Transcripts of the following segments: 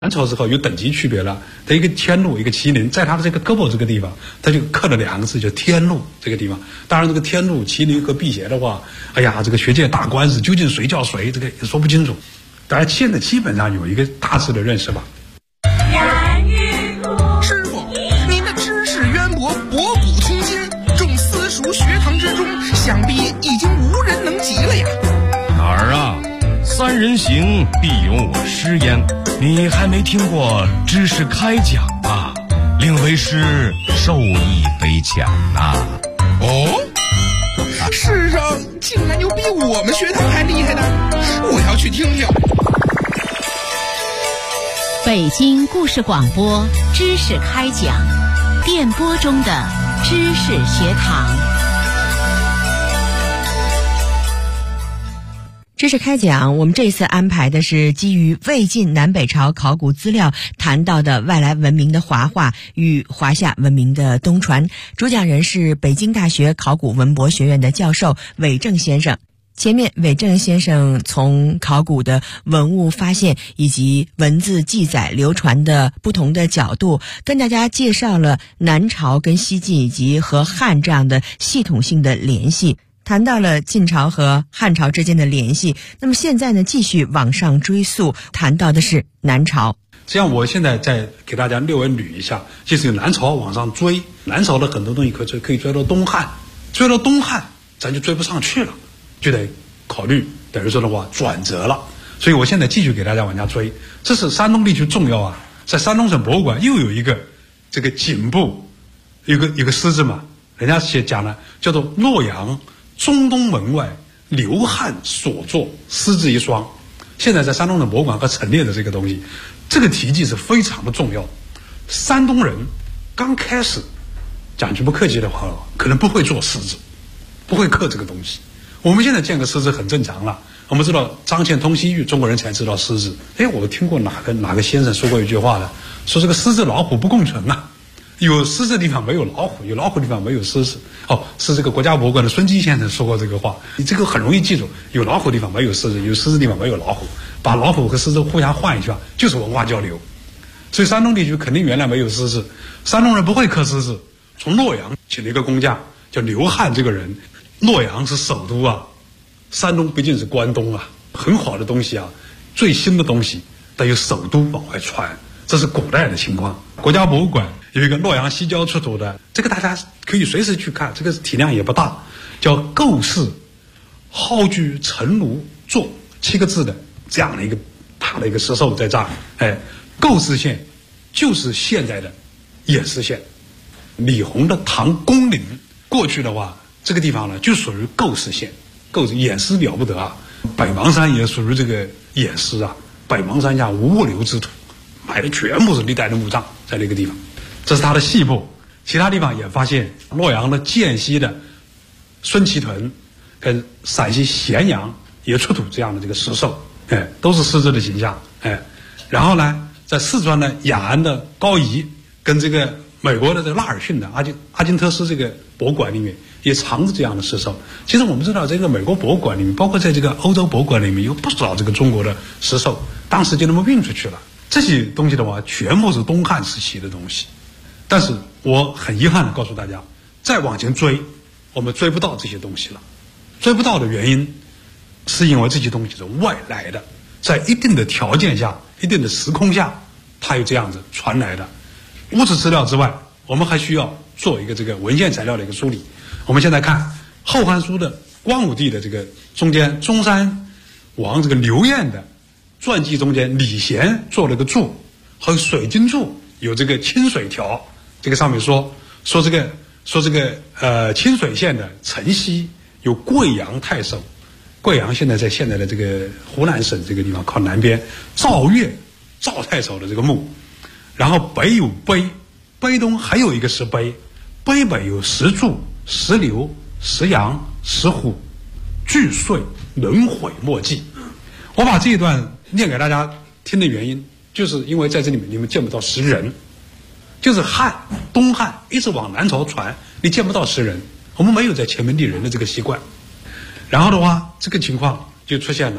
南朝之后有等级区别了，它一个天禄，一个麒麟，在它的这个胳膊这个地方，它就刻了2个字，叫天禄这个地方。当然，这个天禄、麒麟和辟邪的话，哎呀，这个学界打官司，究竟谁叫谁，这个也说不清楚。大家现在基本上有一个大致的认识吧。 师傅，您的知识渊博，博古通今，众私塾学堂之中，想必已经无人能及了呀。 哪儿啊？3人行，必有我师焉。你还没听过知识开讲啊？令为师受益匪浅呐。 哦，世上竟然有比我们学堂还厉害的，我要去听听。 北京故事广播知识开讲，电波中的知识学堂。 知识开讲，我们这次安排的是基于魏晋南北朝考古资料谈到的外来文明的华化与华夏文明的东传。主讲人是北京大学考古文博学院的教授韦正先生。前面韦正先生从考古的文物发现以及文字记载流传的不同的角度，跟大家介绍了南朝跟西晋以及和汉这样的系统性的联系，谈到了晋朝和汉朝之间的联系。那么现在呢，继续往上追溯，谈到的是南朝。 这样我现在再给大家略微捋一下，就是由南朝往上追，南朝的很多东西可以追到东汉，追到东汉咱就追不上去了，就得考虑等于说的话转折了。所以我现在继续给大家往下追。这是山东地区重要啊，在山东省博物馆又有一个这个颈部一个狮子嘛，人家写讲了叫做洛阳中东门外刘汉所作狮子一双。现在在山东省博物馆和陈列的这个东西，这个题记是非常的重要。山东人刚开始讲句不客气的话，可能不会做狮子，不会刻这个东西。我们现在见个狮子很正常了，我们知道张骞通西域，中国人才知道狮子。我听过哪个先生说过一句话的，说这个狮子老虎不共存啊，有狮子的地方没有老虎，有老虎的地方没有狮子。是这个国家博物馆的孙基先生说过这个话，你这个很容易记住，有老虎的地方没有狮子，有狮子的地方没有老虎，把老虎和狮子互相换一下，就是文化交流。所以山东地区肯定原来没有狮子，山东人不会刻狮子。从洛阳请了一个工匠叫刘汉，这个人，洛阳是首都啊，山东毕竟是关东啊，很好的东西啊，最新的东西得由首都往外传，这是古代的情况。国家博物馆有一个洛阳西郊出土的，这个大家可以随时去看，这个体量也不大，叫构氏蒿居陈炉座7个字的这样的一个大的一个石兽在这儿。构氏县就是现在的偃师县，李弘的唐公陵过去的话，这个地方呢就属于构氏县。构氏偃师了不得啊，北邙山也属于这个偃师啊，北邙山下无物流之土，买的全部是历代的墓葬在那个地方。这是它的细部，其他地方也发现洛阳的涧西的孙其屯跟陕西咸阳也出土这样的这个石兽，都是狮子的形象。然后呢，在四川的雅安的高仪跟这个美国的这个拉尔逊的阿金特斯这个博物馆里面也藏着这样的石兽。其实我们知道，这个美国博物馆里面，包括在这个欧洲博物馆里面，有不少这个中国的石兽，当时就那么运出去了。这些东西的话，全部是东汉时期的东西。但是我很遗憾的告诉大家，再往前追，我们追不到这些东西了。追不到的原因，是因为这些东西是外来的，在一定的条件下、一定的时空下，它有这样子传来的。物质资料之外，我们还需要做一个这个文献材料的一个梳理。我们现在看《后汉书》的光武帝的这个中间，中山王这个刘晏的传记中间，李贤做了个注，和水经注有这个清水条，这个上面说这个清水县的城西有贵阳太守，贵阳现在在现在的这个湖南省这个地方靠南边，赵岳赵太守的这个墓。然后北有碑，碑东还有一个石碑，碑北有石柱、石榴、石羊、石虎，巨碎轮毁莫记。我把这一段念给大家听的原因，就是因为在这里面你们见不到石人，就是东汉一直往南朝传，你见不到石人，我们没有在前门立人的这个习惯。然后的话，这个情况就出现了，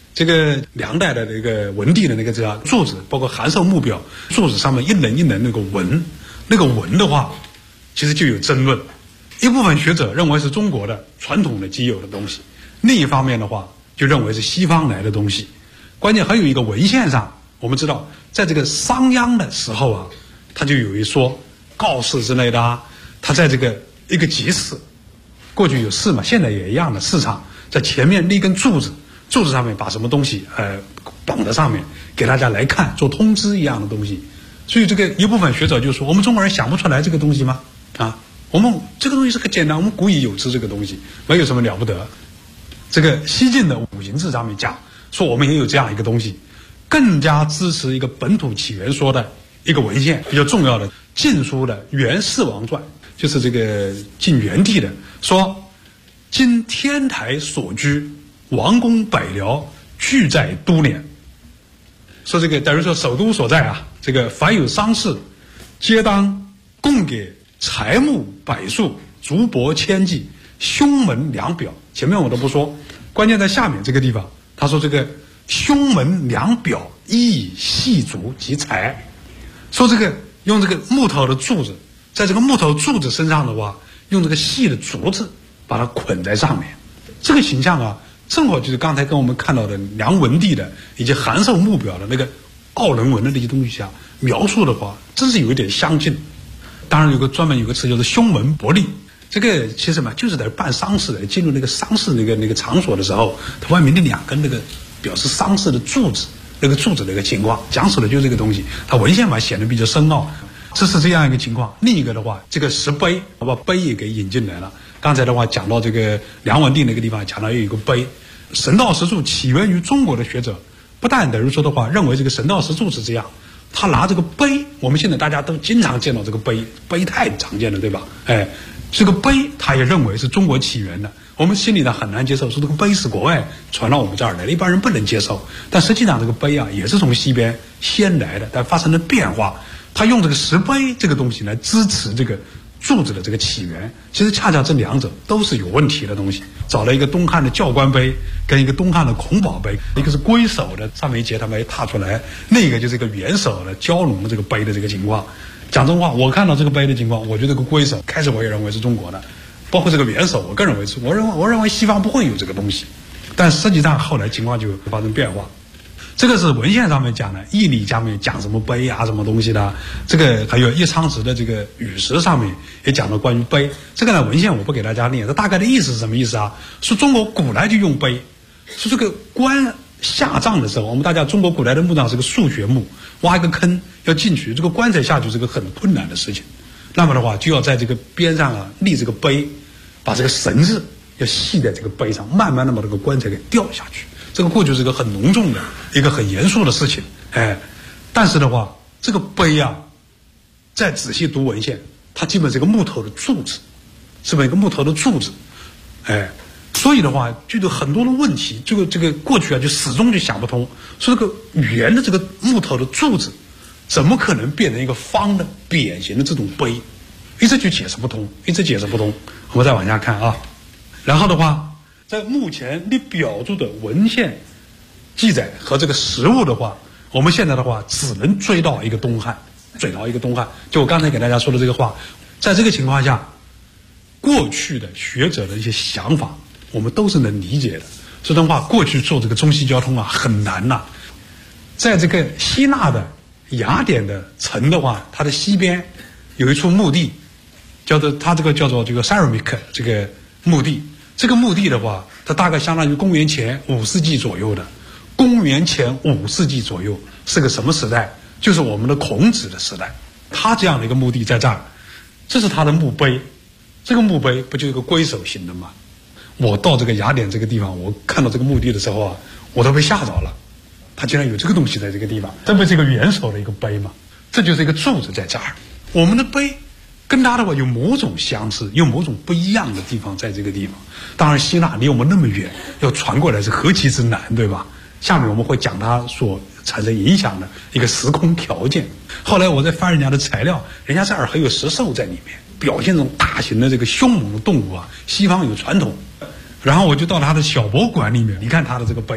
这个梁代的那个文帝的那个这样柱子，包括函授木表，柱子上面一棱一棱那个纹，那个纹的话，其实就有争论。一部分学者认为是中国的传统的既有的东西，另一方面的话就认为是西方来的东西。关键还有一个文献上，我们知道在这个商鞅的时候啊，他就有一说告示之类的啊，他在这个一个集市，过去有市嘛，现在也一样的市场，在前面立根柱子，柱子上面把什么东西绑在上面，给大家来看，做通知一样的东西。所以这个一部分学者就说，我们中国人想不出来这个东西吗？啊，我们这个东西是很简单，我们古已有之，这个东西没有什么了不得。这个西晋的五行志上面讲说，我们也有这样一个东西，更加支持一个本土起源说的一个文献，比较重要的晋书的《元世王传》，就是这个晋元帝的，说今天台所居，王公百僚俱在都连。说这个等于说首都所在啊，这个凡有丧事，皆当供给财木百数，竹帛千计，胸门两表。前面我都不说，关键在下面这个地方，他说这个胸门两表，一以细竹及财。说这个用这个木头的柱子，在这个木头柱子身上的话，用这个细的竹子把它捆在上面。这个形象啊，正好就是刚才跟我们看到的梁文帝的以及函授木表的那个奥人文的那些东西下描述的话，真是有一点相近。当然专门有个词叫做胸门薄利，这个其实嘛就是在办丧事的，进入那个丧事那个场所的时候，它外面那两根那个表示丧事的柱子，那个柱子的一个情况，讲述的就是这个东西。它文献嘛显得比较深奥，这是这样一个情况。另一个的话，这个石碑，我把碑也给引进来了。刚才的话讲到这个梁文帝那个地方，讲到有一个碑，神道石柱起源于中国的学者，不但等于说的话认为这个神道石柱是这样，他拿这个碑，我们现在大家都经常见到这个碑，碑太常见了，对吧？哎，这个碑他也认为是中国起源的。我们心里呢很难接受，说这个碑是国外传到我们这儿来的，一般人不能接受。但实际上这个碑啊也是从西边先来的，但发生了变化。他用这个石碑这个东西来支持这个柱子的这个起源，其实恰恰这两者都是有问题的东西。找了一个东汉的教官碑跟一个东汉的孔宝碑，一个是龟首的，上面一节他没踏出来，另一个就是一个元首的蛟龙的这个碑的这个情况。讲真话，我看到这个碑的情况，我觉得这个龟首开始我也认为是中国的，包括这个元首，我个人认为是，我认为西方不会有这个东西，但实际上后来情况就发生变化。这个是文献上面讲的，义理上面讲什么碑啊什么东西的，这个还有叶昌直的这个语石上面也讲了关于碑。这个呢文献我不给大家念，这大概的意思是什么意思啊？说中国古来就用碑，说这个官下葬的时候，我们大家中国古来的墓葬是个数学墓，挖一个坑要进去，这个棺材下去是个很困难的事情。那么的话就要在这个边上啊立这个碑，把这个绳子要系在这个碑上，慢慢的把这个棺材给掉下去。这个过去是一个很隆重的一个很严肃的事情，哎，但是的话这个碑啊再仔细读文献，它基本是一个木头的柱子，是吧？一个木头的柱子，哎，所以的话就有很多的问题，这个过去啊就始终就想不通，说这个圆的这个木头的柱子怎么可能变成一个方的扁形的这种碑，一直就解释不通，一直解释不通。我们再往下看啊，然后的话在目前你表注的文献记载和这个实物的话，我们现在的话只能追到一个东汉，就我刚才给大家说的这个话。在这个情况下，过去的学者的一些想法我们都是能理解的。说真话，过去做这个中西交通啊很难呐。在这个希腊的雅典的城的话，它的西边有一处墓地，叫做它这个叫做这个 Ceramic 这个墓地。这个墓地的话，它大概相当于公元前5世纪左右的，公元前5世纪左右是个什么时代？就是我们的孔子的时代。他这样的一个墓地在这儿，这是他的墓碑。这个墓碑不就是一个龟首形的吗？我到这个雅典这个地方，我看到这个墓地的时候啊，我都被吓着了。他竟然有这个东西在这个地方，这不是一个元首的一个碑吗？这就是一个柱子在这儿。我们的碑跟他的话有某种相似，有某种不一样的地方在这个地方。当然希腊离我们那么远，要传过来是何其之难，对吧？下面我们会讲它所产生影响的一个时空条件。后来我在翻人家的材料，人家这儿还有石兽在里面，表现这种大型的这个凶猛的动物啊，西方有传统。然后我就到了他的小博物馆里面，你看他的这个碑，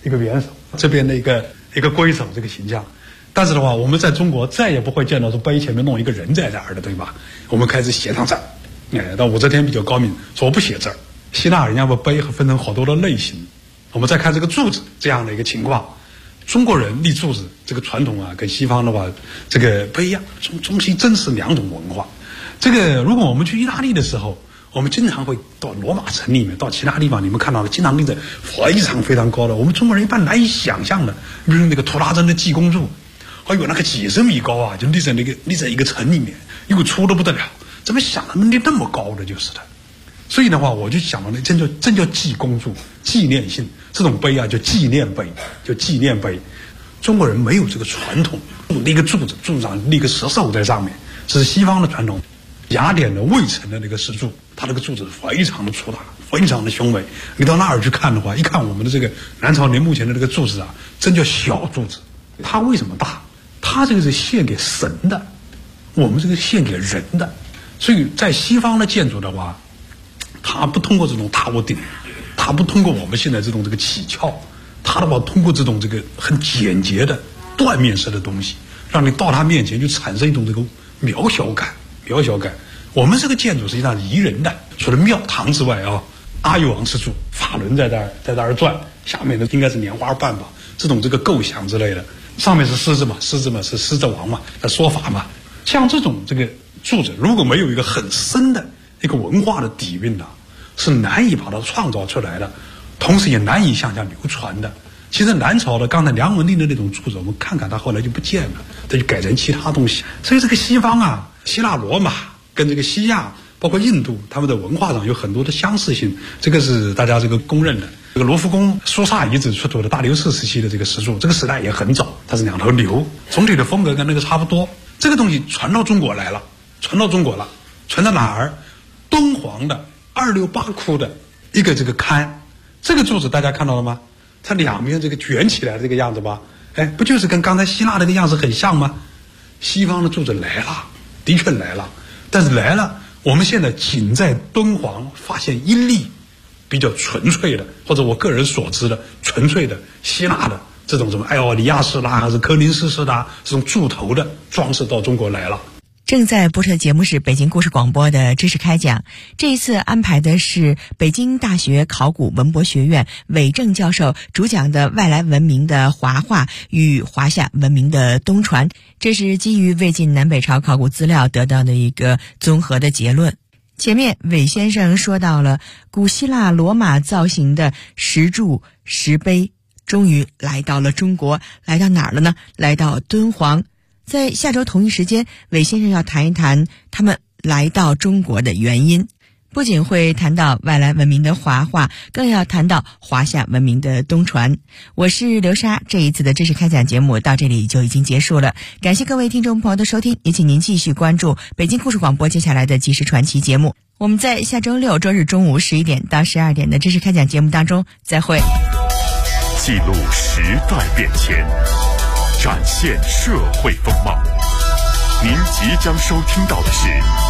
一个元首，这边的一个龟首这个形象。但是的话，我们在中国再也不会见到说碑前面弄一个人在这儿的，对吧？我们开始写上字儿。但武则天比较高明，说我不写字儿。希腊人家把碑分成好多的类型。我们再看这个柱子这样的一个情况，中国人立柱子这个传统啊，跟西方的话这个不一样，中西真是两种文化。这个如果我们去意大利的时候，我们经常会到罗马城里面，到其他地方，你们看到的经常立着非常高的，我们中国人一般难以想象的，比如那个图拉真的济公柱，哎呦那个几十米高啊，就立在一个城里面，又粗的不得了，怎么想的立那么高的就是的。所以的话，我就想到那真叫济公柱，纪念性这种碑啊，叫纪念碑，叫纪念碑。中国人没有这个传统，立个柱子，柱子上立个石兽在上面，这是西方的传统。雅典的卫城的那个石柱，它那个柱子非常的粗大，非常的雄伟。你到那儿去看的话，一看我们的这个南朝年目前的这个柱子啊，真叫小柱子。它为什么大？它这个是献给神的，我们这个献给人的。所以在西方的建筑的话，它不通过这种大屋顶，它不通过我们现在这种起翘，它的话通过这种很简洁的断面式的东西，让你到它面前就产生一种渺小感。我们这个建筑实际上是宜人的，除了庙堂之外啊，阿育王之柱，法轮在这儿转，下面的应该是莲花瓣吧，这种构想之类的，上面是狮子嘛是狮子王嘛，说法嘛。像这种柱子，如果没有一个很深的一个文化的底蕴呢，是难以把它创造出来的，同时也难以向下流传的。其实南朝的刚才梁文帝的那种柱子，我们看看它后来就不见了，它就改成其他东西。所以这个西方啊，希腊罗马跟西亚包括印度，他们的文化上有很多的相似性，这个是大家公认的。这个罗浮宫苏萨遗址出土的大流士时期的这个石柱，这个时代也很早，它是两头流，总体的风格跟那个差不多。这个东西传到中国来了，传到哪儿？敦煌的268窟的一个龛，这个柱子大家看到了吗？它两边卷起来的这个样子吧，不就是跟刚才希腊那个样子很像吗？西方的柱子来了，的确来了，但是来了，我们现在仅在敦煌发现一例比较纯粹的，或者我个人所知的纯粹的希腊的这种什么爱奥尼亚式啦，还是柯林斯式的这种柱头的装饰到中国来了。 正在播出的节目是北京故事广播的知识开讲，这一次安排的是北京大学考古文博学院韦正教授主讲的外来文明的华化与华夏文明的东传，这是基于魏晋南北朝考古资料得到的一个综合的结论。前面韦先生说到了古希腊罗马造型的石柱石碑，终于来到了中国，来到哪儿了呢？来到敦煌。在下周同一时间，韦先生要谈一谈他们来到中国的原因，不仅会谈到外来文明的华化，更要谈到华夏文明的东传。我是刘莎，这一次的知识开讲节目到这里就已经结束了，感谢各位听众朋友的收听，也请您继续关注北京故事广播接下来的即时传奇节目。我们在下周六周日中午11点到12点的知识开讲节目当中再会。 记录时代变迁，展现社会风貌。您即将收听到的是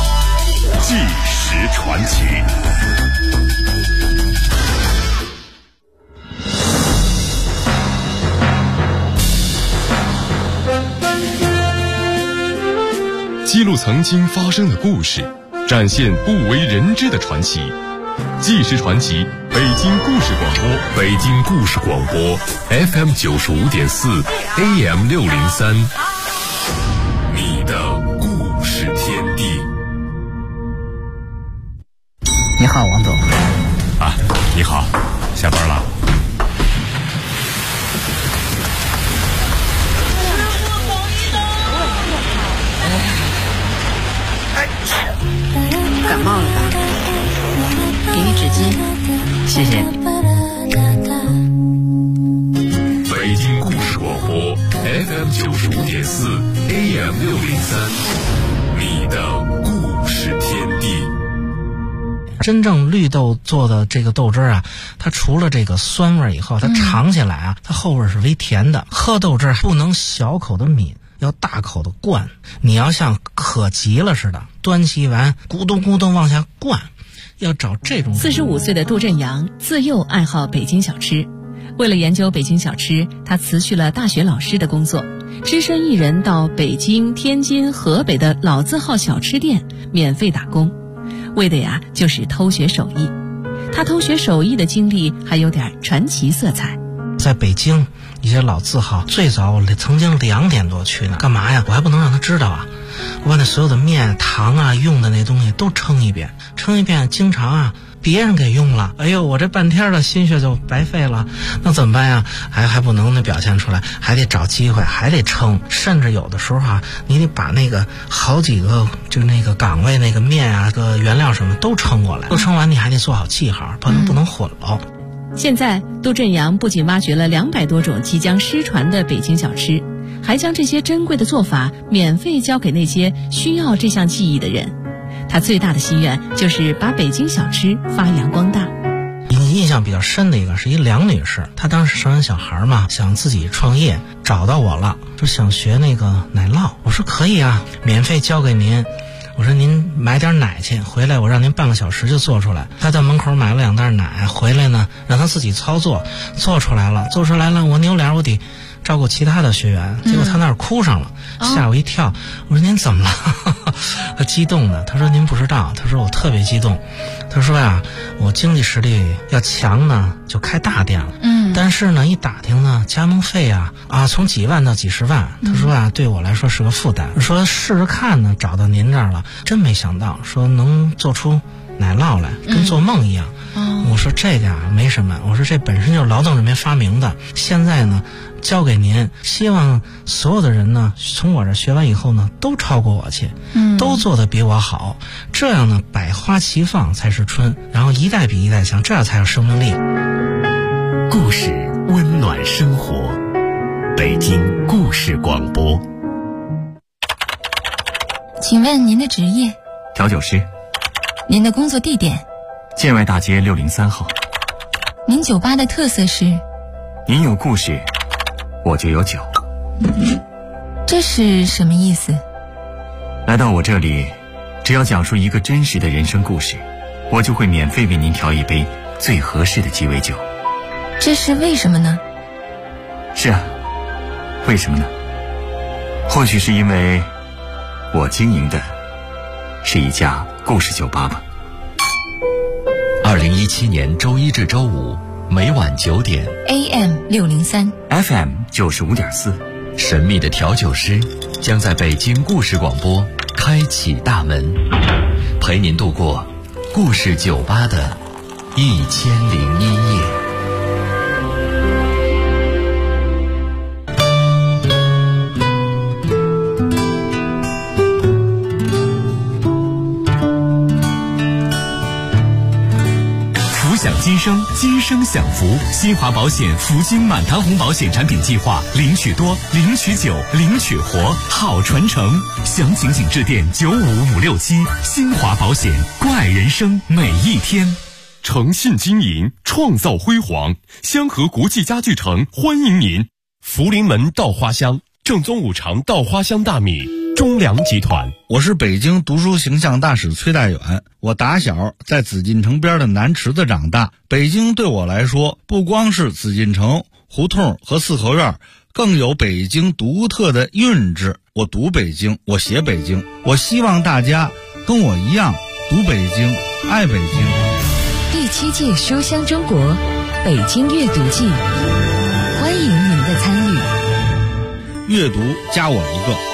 《纪实传奇》。 记录曾经发生的故事，展现不为人知的传奇。纪实传奇，北京故事广播， 北京故事广播 FM 95.4 AM 603，你的故事天地。 你好，王总。 啊，你好，下班了。 感冒了吧？给你纸巾，谢谢你。 北京故事广播 FM 95.4 AM 603，你的故事天地。 真正绿豆做的这个豆汁啊，它除了这个酸味以后，它尝起来啊，它后味是微甜的。喝豆汁不能小口的抿，要大口的灌。你要像渴急了似的，端起碗咕咚咕咚往下灌。要找这种。 45岁的杜振阳自幼爱好北京小吃， 为了研究北京小吃，他辞去了大学老师的工作，只身一人到北京、天津、河北的老字号小吃店免费打工，为的呀就是偷学手艺。他偷学手艺的经历还有点传奇色彩。 在北京一些老字号，最早我曾经2点多去呢，干嘛呀？我还不能让他知道啊！我把那所有的面、糖啊、用的那东西都称一遍，经常啊别人给用了，哎呦，我这半天的心血就白费了。那怎么办呀？还不能那表现出来，还得找机会，还得称，甚至有的时候啊，你得把那个好几个就那个岗位那个面啊、个原料什么都称过来，都称完你还得做好记号，不能混了。 现在杜振阳不仅挖掘了200多种即将失传的北京小吃，还将这些珍贵的做法免费教给那些需要这项技艺的人。他最大的心愿就是把北京小吃发扬光大。 印象比较深的一个是一梁女士，她当时生完小孩嘛，想自己创业，找到我了，说想学那个奶酪。我说可以啊，免费教给您。我说您买点奶去，回来我让您半个小时就做出来。他在门口买了2袋奶，回来呢让他自己操作，做出来了，我扭脸我得照顾其他的学员，结果他那儿哭上了，吓我一跳。我说您怎么了？他激动的，他说您不知道，他说我特别激动。他说呀，我经济实力要强呢，就开大店了。但是呢，一打听呢，加盟费啊从几万到几十万。他说啊，对我来说是个负担。说试试看呢，找到您这儿了，真没想到，说能做出奶酪来，跟做梦一样。我说这个啊没什么，我说这本身就是劳动人民发明的，现在呢交给您，希望所有的人呢从我这学完以后呢都超过我去，都做得比我好，这样呢百花齐放才是春，然后一代比一代强，这样才有生命力。 故事温暖生活，北京故事广播。 请问您的职业？ 调酒师。 您的工作地点？ 建外大街603号。 您酒吧的特色是？ 您有故事，我就有酒。 这是什么意思？ 来到我这里，只要讲述一个真实的人生故事，我就会免费为您调一杯最合适的鸡尾酒。 这是为什么呢？ 是啊，为什么呢？或许是因为我经营的是一家故事酒吧吧。 2017年周一至周五每晚9点 AM 603 FM 95.4， 神秘的调酒师将在北京故事广播开启大门，陪您度过故事酒吧的1001夜。 享今生，今生享福。新华保险福金满堂红保险产品计划，领取多，领取久，领取活，好传承。详情请致电95567。新华保险，怪人生每一天。 诚信经营，创造辉煌。香河国际家具城欢迎您。福临门稻花香，正宗五常稻花香大米。中粮集团。 我是北京读书形象大使崔大远。我打小在紫禁城边的南池子长大，北京对我来说不光是紫禁城、胡同和四合院，更有北京独特的韵致。我读北京，我写北京，我希望大家跟我一样读北京，爱北京。 第7届书香中国北京阅读季，欢迎您的参与。 阅读加我一个。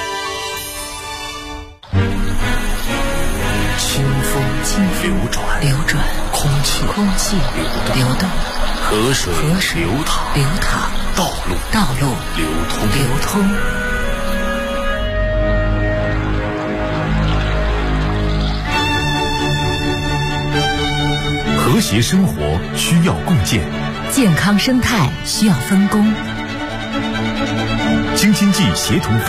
清风流转，空气流动，河水流淌，道路流通。 和谐生活需要共建， 健康生态需要分工。 京津冀协同